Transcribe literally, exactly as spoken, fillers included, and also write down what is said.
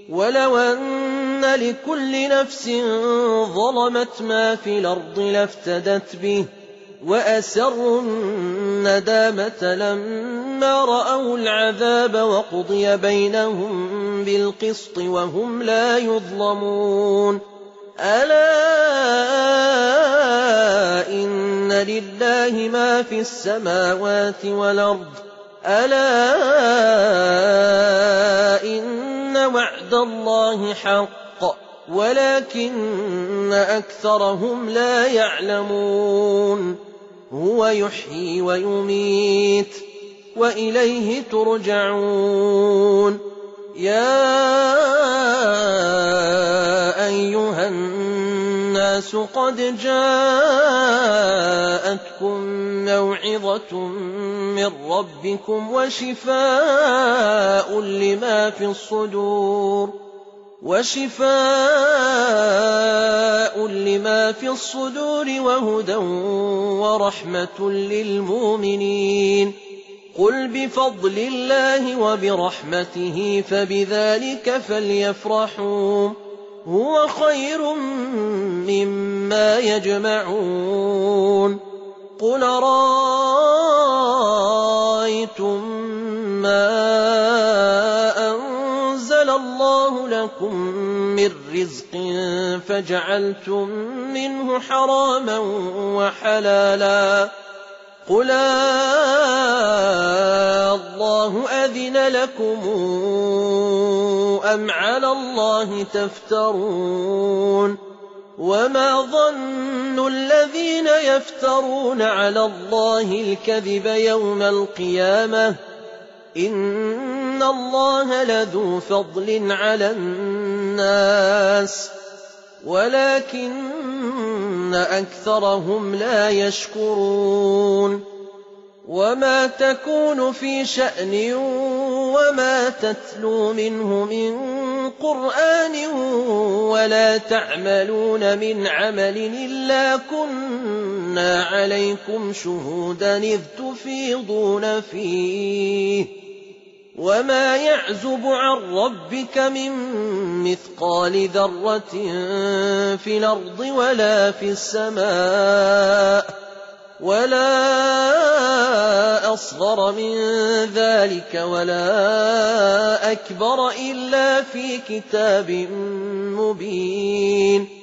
ولو أن لكل نفس ظلمت ما في الأرض لافتدت به وأسروا الندامة لما رأوا العذاب وقضي بينهم بالقسط وهم لا يظلمون ألا إن لله ما في السماوات والأرض ألا إن وعد الله حق ولكن أكثرهم لا يعلمون هو يحيي ويميت وإليه ترجعون يا أيها الناس قد جاءتكم موعظة من ربكم وشفاء لما في الصدور وشفاء لما في الصدور وهدى ورحمة للمؤمنين قل بفضل الله وبرحمته فبذلك فليفرحوا هو خير مما يجمعون قل رأيتم ما أنزل الله لكم من رزق فجعلتم منه حراما وحلالا قل الله أذن لكم أم على الله تفترون وما ظن الذين يفترون على الله الكذب يوم القيامة إن الله لذو فضل على الناس ولكن أكثرهم لا يشكرون وما تكون في شأن وما تتلو منه من قرآن ولا تعملون من عمل إلا كنا عليكم شهودا إذ تفيضون فيه وما يعزب عن ربك من مثقال ذرة في الأرض ولا في السماء ولا أصغر من ذلك ولا أكبر إلا في كتاب مبين